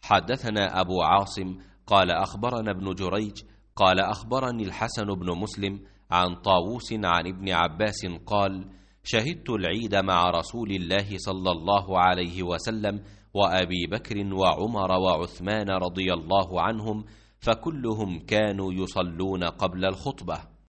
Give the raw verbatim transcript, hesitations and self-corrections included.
حدثنا أبو عاصم قال أخبرنا ابن جريج قال أخبرني الحسن بن مسلم عن طاووس عن ابن عباس قال: شهدت العيد مع رسول الله صلى الله عليه وسلم وأبي بكر وعمر وعثمان رضي الله عنهم، فكلهم كانوا يصلون قبل الخطبة.